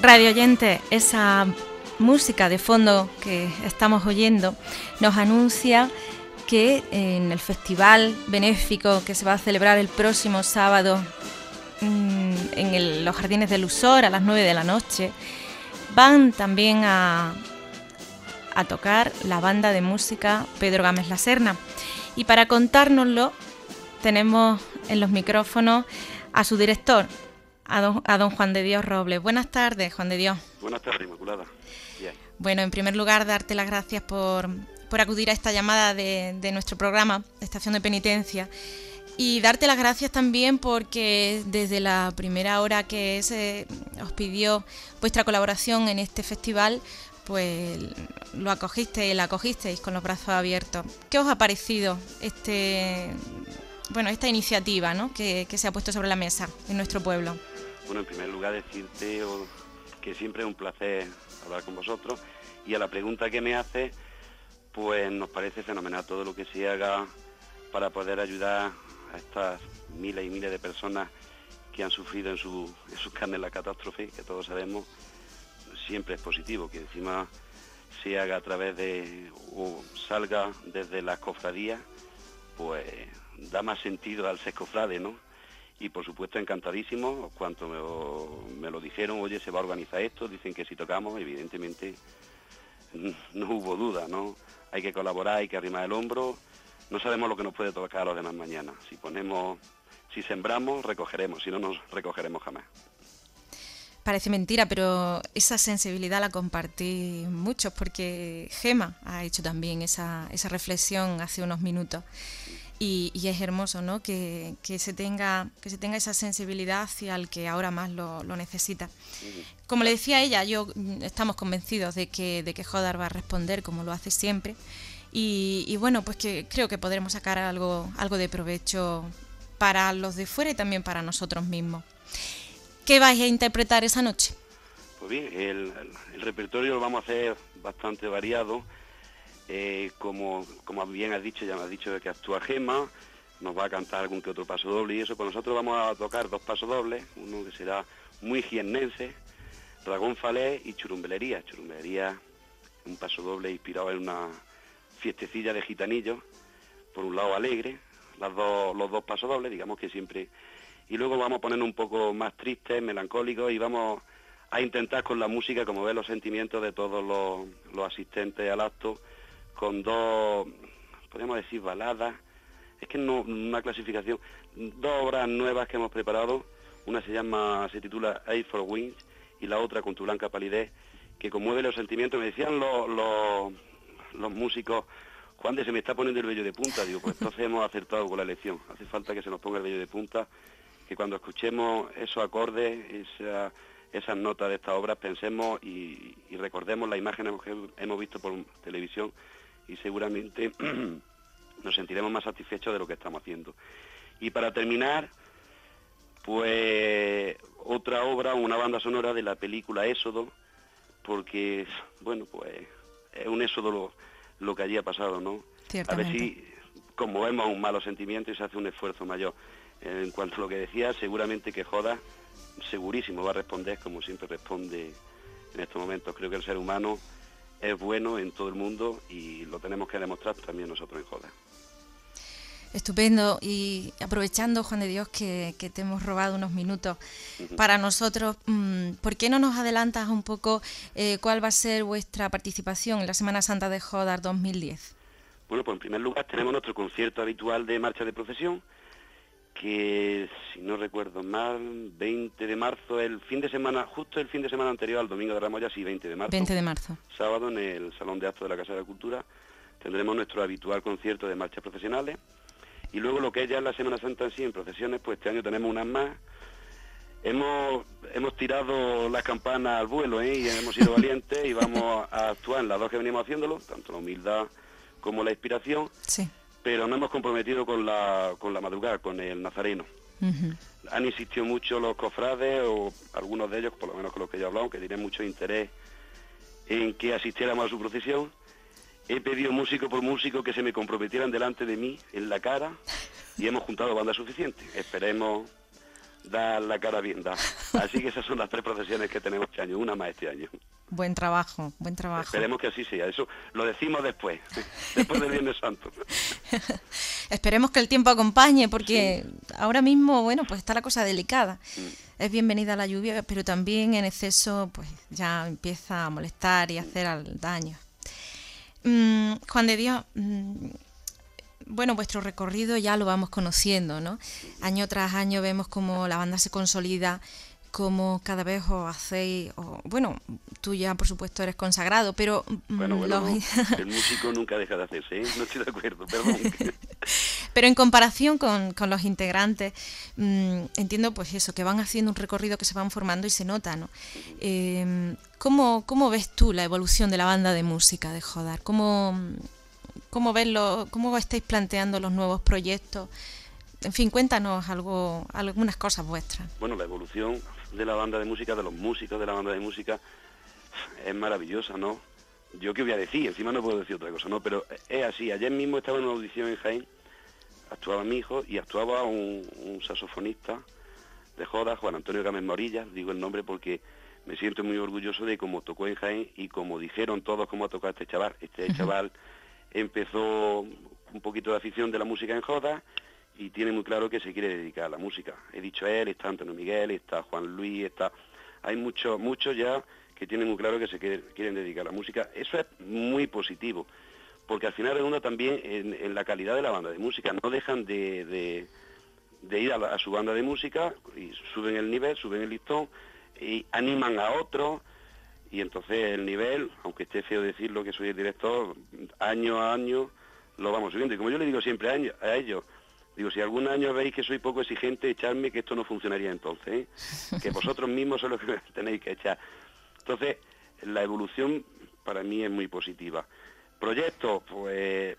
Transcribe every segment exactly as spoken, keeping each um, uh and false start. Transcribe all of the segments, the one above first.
Radio oyentes, esa música de fondo que estamos oyendo nos anuncia que en el festival benéfico que se va a celebrar el próximo sábado en el, los Jardines del Lusor a las nueve de la noche, van también a, a tocar la banda de música Pedro Gámez La Serna. Y para contárnoslo tenemos en los micrófonos a su director, a don, a don Juan de Dios Robles. Buenas tardes, Juan de Dios. Buenas tardes, Inmaculada. Bien. Bueno, en primer lugar, darte las gracias por, por acudir a esta llamada de, de nuestro programa, Estación de Penitencia. Y darte las gracias también porque desde la primera hora que se os pidió vuestra colaboración en este festival, pues lo acogisteis, la acogisteis con los brazos abiertos. ¿Qué os ha parecido este, bueno, esta iniciativa, ¿no?, que, que se ha puesto sobre la mesa en nuestro pueblo? Bueno, en primer lugar decirte que siempre es un placer hablar con vosotros, y a la pregunta que me hace, pues nos parece fenomenal todo lo que se haga para poder ayudar a estas miles y miles de personas que han sufrido en, su, en sus carnes la catástrofe, que todos sabemos, siempre es positivo, que encima se haga a través de, o salga desde las cofradías, pues da más sentido al ser cofrade, ¿no? Y por supuesto encantadísimo, cuanto me, me lo dijeron, oye, se va a organizar esto, dicen que si tocamos, evidentemente no hubo duda, ¿no? Hay que colaborar, hay que arrimar el hombro. No sabemos lo que nos puede tocar a los demás mañana. Si ponemos, si sembramos, recogeremos, si no nos recogeremos jamás. Parece mentira, pero esa sensibilidad la compartí muchos, porque Gema ha hecho también esa, esa reflexión hace unos minutos. Y, y es hermoso, ¿no?, que, que se tenga que se tenga esa sensibilidad hacia el que ahora más lo, lo necesita. Como le decía ella, yo estamos convencidos de que, de que Jodar va a responder como lo hace siempre. Y, y bueno, pues que creo que podremos sacar algo, algo de provecho para los de fuera y también para nosotros mismos. ¿Qué vais a interpretar esa noche? Pues bien, el, el repertorio lo vamos a hacer bastante variado. Eh, como, como bien has dicho, ya me has dicho que actúa Gema, nos va a cantar algún que otro paso doble y eso, pues nosotros vamos a tocar dos pasos dobles, uno que será muy jiennense, Dragón Falés y Churumbelería. Churumbelería, un paso doble inspirado en una fiestecilla de gitanillos, por un lado alegre, las dos, los dos pasos dobles, digamos que siempre, y luego vamos a poner un poco más tristes, melancólicos, y vamos a intentar con la música, como ves, los sentimientos de todos los, los asistentes al acto, con dos, podríamos decir, baladas, es que no una clasificación, dos obras nuevas que hemos preparado, una se llama, se titula Aid for Wings, y la otra, Con tu blanca palidez, que conmueve los sentimientos. Me decían los, los, los músicos, Juan de, se me está poniendo el vello de punta, digo, pues entonces hemos acertado con la elección, hace falta que se nos ponga el vello de punta, que cuando escuchemos esos acordes, esa, esas notas de estas obras, pensemos y, y recordemos las imágenes que hemos visto por televisión, y seguramente nos sentiremos más satisfechos de lo que estamos haciendo. Y para terminar, pues otra obra, una banda sonora de la película Éxodo, porque, bueno, pues es un éxodo lo, lo que allí ha pasado, ¿no? A ver si conmovemos un malo sentimiento y se hace un esfuerzo mayor. En cuanto a lo que decía, seguramente que Joda, segurísimo va a responder como siempre responde en estos momentos. Creo que el ser humano es bueno en todo el mundo y lo tenemos que demostrar también nosotros en Joda. Estupendo. Y aprovechando, Juan de Dios, que, que te hemos robado unos minutos uh-huh. para nosotros, ¿por qué no nos adelantas un poco eh, cuál va a ser vuestra participación en la Semana Santa de Jodar dos mil diez? Bueno, pues en primer lugar tenemos nuestro concierto habitual de marcha de procesión, que si no recuerdo mal, veinte de marzo, el fin de semana, justo el fin de semana anterior al Domingo de Ramos, ya sí, veinte de marzo. veinte de marzo. Sábado en el Salón de Actos de la Casa de la Cultura tendremos nuestro habitual concierto de marchas profesionales. Y luego lo que es ya la Semana Santa en sí, en procesiones, pues este año tenemos unas más. Hemos hemos tirado las campanas al vuelo, ¿eh? Y hemos sido valientes y vamos a actuar en las dos que venimos haciéndolo, tanto la humildad como la inspiración. Sí. Pero no hemos comprometido con la con la madrugada, con el Nazareno. Uh-huh. Han insistido mucho los cofrades, o algunos de ellos, por lo menos con los que yo he hablado, que tienen mucho interés en que asistiéramos a su procesión. He pedido músico por músico que se me comprometieran delante de mí, en la cara, y hemos juntado banda suficiente. Esperemos da la cara bien da. Así que esas son las tres procesiones que tenemos este año, una más este año. Buen trabajo, buen trabajo. Esperemos que así sea, eso lo decimos después, después del Viernes Santo. Esperemos que el tiempo acompañe, porque sí. Ahora mismo, bueno, pues está la cosa delicada. Mm. Es bienvenida la lluvia, pero también en exceso, pues ya empieza a molestar y a hacer daño. Mm, Juan de Dios, mm, bueno, vuestro recorrido ya lo vamos conociendo, ¿no? Año tras año vemos cómo la banda se consolida, cómo cada vez os hacéis, o, bueno, tú ya por supuesto eres consagrado, pero... Bueno, bueno, los... no, el músico nunca deja de hacerse, ¿eh? No estoy de acuerdo, perdón. Pero en comparación con, con los integrantes, mmm, entiendo pues eso, que van haciendo un recorrido, que se van formando y se nota, ¿no? Eh, ¿cómo, ¿Cómo ves tú la evolución de la banda de música de Jodar? ¿Cómo, cómo, ves lo, cómo estáis planteando los nuevos proyectos? En fin, cuéntanos algo, algunas cosas vuestras. Bueno, la evolución de la banda de música, de los músicos de la banda de música, es maravillosa, ¿no? Yo qué voy a decir, encima no puedo decir otra cosa, ¿no? Pero es así, ayer mismo estaba en una audición en Jaén, actuaba mi hijo y actuaba un, un saxofonista de Jodar, Juan Antonio Gámez Morillas, digo el nombre porque me siento muy orgulloso de cómo tocó en Jaén y como dijeron todos cómo ha tocado este chaval. Este uh-huh. chaval empezó un poquito de afición de la música en Jodar y tiene muy claro que se quiere dedicar a la música. He dicho él, está Antonio Miguel, está Juan Luis, está... Hay muchos muchos ya que tienen muy claro que se quiere, quieren dedicar a la música. Eso es muy positivo, porque al final redunda también en, en la calidad de la banda de música. No dejan de, de, de ir a, la, a su banda de música y suben el nivel, suben el listón y animan a otros. Y entonces el nivel, aunque esté feo decirlo que soy el director, año a año lo vamos subiendo. Y como yo le digo siempre a, año, a ellos, digo, si algún año veis que soy poco exigente, echadme, que esto no funcionaría entonces, ¿eh? Que vosotros mismos sois los que tenéis que echar. Entonces, la evolución para mí es muy positiva. Proyectos, pues,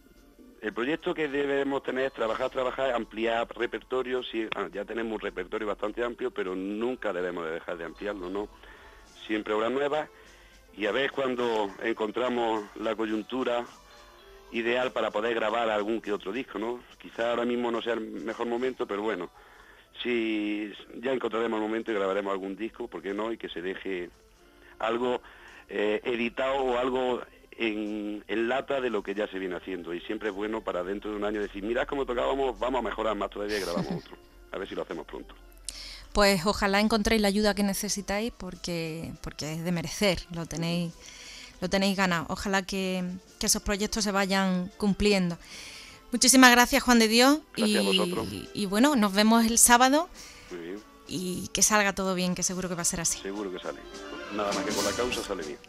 el proyecto que debemos tener es trabajar, trabajar, ampliar repertorio. Sí, ah, ya tenemos un repertorio bastante amplio, pero nunca debemos de dejar de ampliarlo, ¿no? Siempre obras nuevas, y a ver cuando encontramos la coyuntura ideal para poder grabar algún que otro disco, ¿no? Quizá ahora mismo no sea el mejor momento, pero bueno, si ya encontraremos el momento y grabaremos algún disco, ¿por qué no? Y que se deje algo eh, editado o algo en, en lata de lo que ya se viene haciendo. Y siempre es bueno para dentro de un año decir, mirad cómo tocábamos, vamos a mejorar más todavía y grabamos otro. A ver si lo hacemos pronto. Pues ojalá encontréis la ayuda que necesitáis, porque, porque es de merecer, lo tenéis... Lo tenéis ganado. Ojalá que, que esos proyectos se vayan cumpliendo. Muchísimas gracias, Juan de Dios. Gracias y, a vosotros. Y, y bueno, nos vemos el sábado. Muy bien. Y que salga todo bien, que seguro que va a ser así. Seguro que sale. Nada más que por la causa sale bien.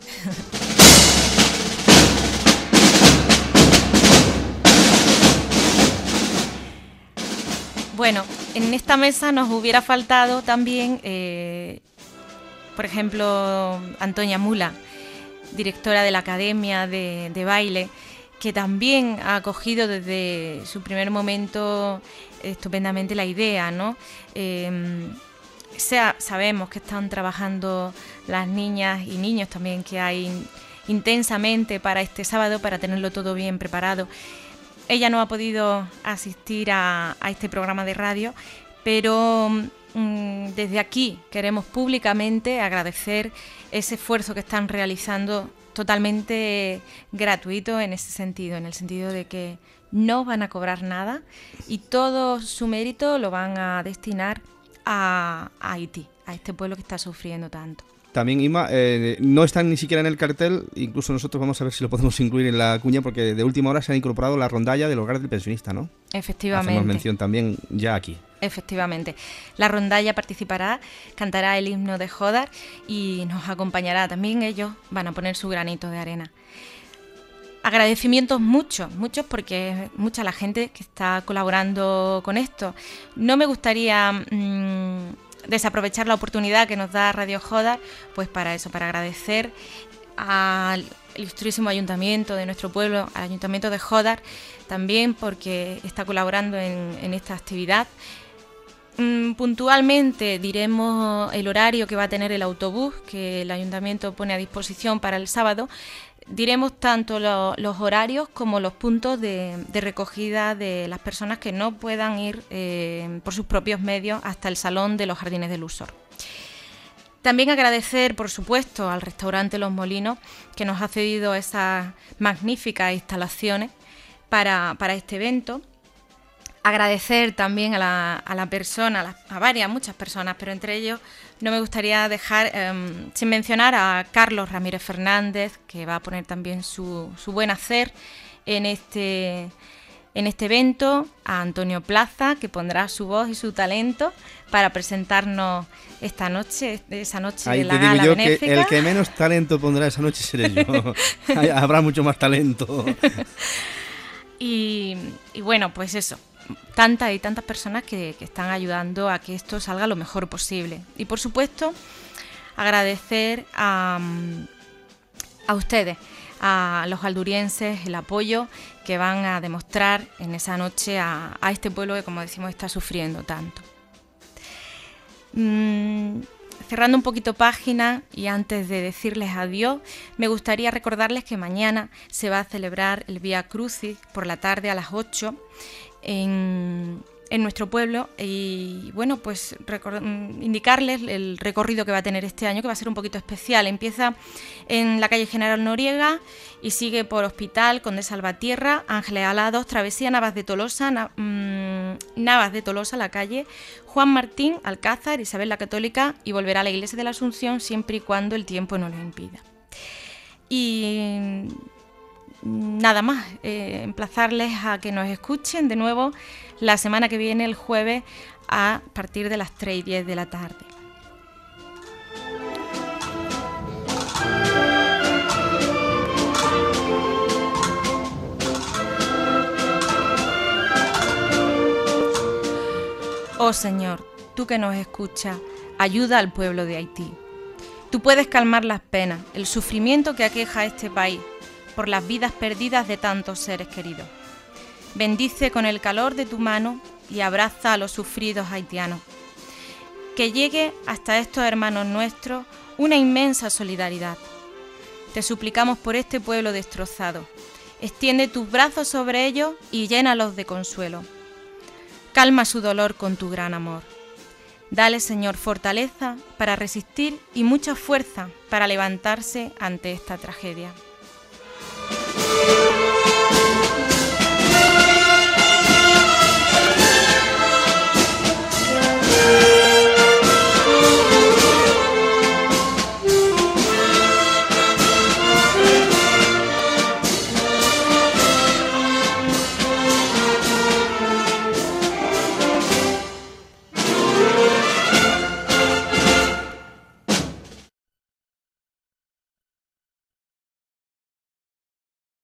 Bueno, en esta mesa nos hubiera faltado también, eh, por ejemplo, Antonia Mula, directora de la Academia de, de Baile, que también ha acogido desde su primer momento estupendamente la idea, ¿no? Eh, sea, sabemos que están trabajando las niñas y niños también que hay intensamente para este sábado, para tenerlo todo bien preparado. Ella no ha podido asistir a, a este programa de radio, pero mmm, desde aquí queremos públicamente agradecer ese esfuerzo que están realizando, totalmente gratuito en ese sentido, en el sentido de que no van a cobrar nada y todo su mérito lo van a destinar a, a Haití, a este pueblo que está sufriendo tanto. También, Inma, eh, no están ni siquiera en el cartel, incluso nosotros vamos a ver si lo podemos incluir en la cuña, porque de última hora se ha incorporado la rondalla del hogar del pensionista, ¿no? Efectivamente. Hacemos mención también ya aquí. Efectivamente. La rondalla participará, cantará el himno de Jodar y nos acompañará. También ellos van a poner su granito de arena. Agradecimientos muchos, muchos, porque es mucha la gente que está colaborando con esto. No me gustaría mmm, desaprovechar la oportunidad que nos da Radio Jodar, pues para eso, para agradecer al ilustrísimo ayuntamiento de nuestro pueblo, al ayuntamiento de Jodar, también porque está colaborando en, en esta actividad. Mm, puntualmente diremos el horario que va a tener el autobús que el ayuntamiento pone a disposición para el sábado. diremos tanto lo, los horarios como los puntos de, de recogida de las personas que no puedan ir eh, por sus propios medios hasta el Salón de los Jardines del Usor. También agradecer, por supuesto, al restaurante Los Molinos, que nos ha cedido esas magníficas instalaciones para, para este evento. Agradecer también a la, a la persona, a, la, a varias, muchas personas, pero entre ellos no me gustaría dejar eh, sin mencionar a Carlos Ramírez Fernández, que va a poner también su, su buen hacer en este, en este evento, a Antonio Plaza, que pondrá su voz y su talento para presentarnos esta noche, esa noche Ahí de la te digo gala yo benéfica. Que el que menos talento pondrá esa noche seré yo. Habrá mucho más talento. y, y bueno, pues eso. Tantas y tantas personas que, que están ayudando a que esto salga lo mejor posible. Y por supuesto, agradecer a, a ustedes, a los aldurienses, el apoyo que van a demostrar en esa noche a, a este pueblo que, como decimos, está sufriendo tanto. Mm, cerrando un poquito página y antes de decirles adiós, me gustaría recordarles que mañana se va a celebrar el Vía Crucis por la tarde a las ocho. En, en nuestro pueblo y bueno, pues record- indicarles el recorrido que va a tener este año, que va a ser un poquito especial. Empieza en la calle General Noriega y sigue por Hospital, Conde Salvatierra, Ángeles Alados, Travesía Navas de Tolosa, Na- mmm, Navas de Tolosa, la calle Juan Martín, Alcázar, Isabel la Católica y volverá a la Iglesia de la Asunción siempre y cuando el tiempo no lo impida. Y nada más, eh, emplazarles a que nos escuchen de nuevo la semana que viene, el jueves, a partir de las tres y diez de la tarde. Oh Señor, tú que nos escuchas, ayuda al pueblo de Haití. Tú puedes calmar las penas, el sufrimiento que aqueja a este país, por las vidas perdidas de tantos seres queridos. Bendice con el calor de tu mano y abraza a los sufridos haitianos. Que llegue hasta estos hermanos nuestros una inmensa solidaridad. Te suplicamos por este pueblo destrozado. Extiende tus brazos sobre ellos y llénalos de consuelo. Calma su dolor con tu gran amor. Dale, Señor, fortaleza para resistir y mucha fuerza para levantarse ante esta tragedia.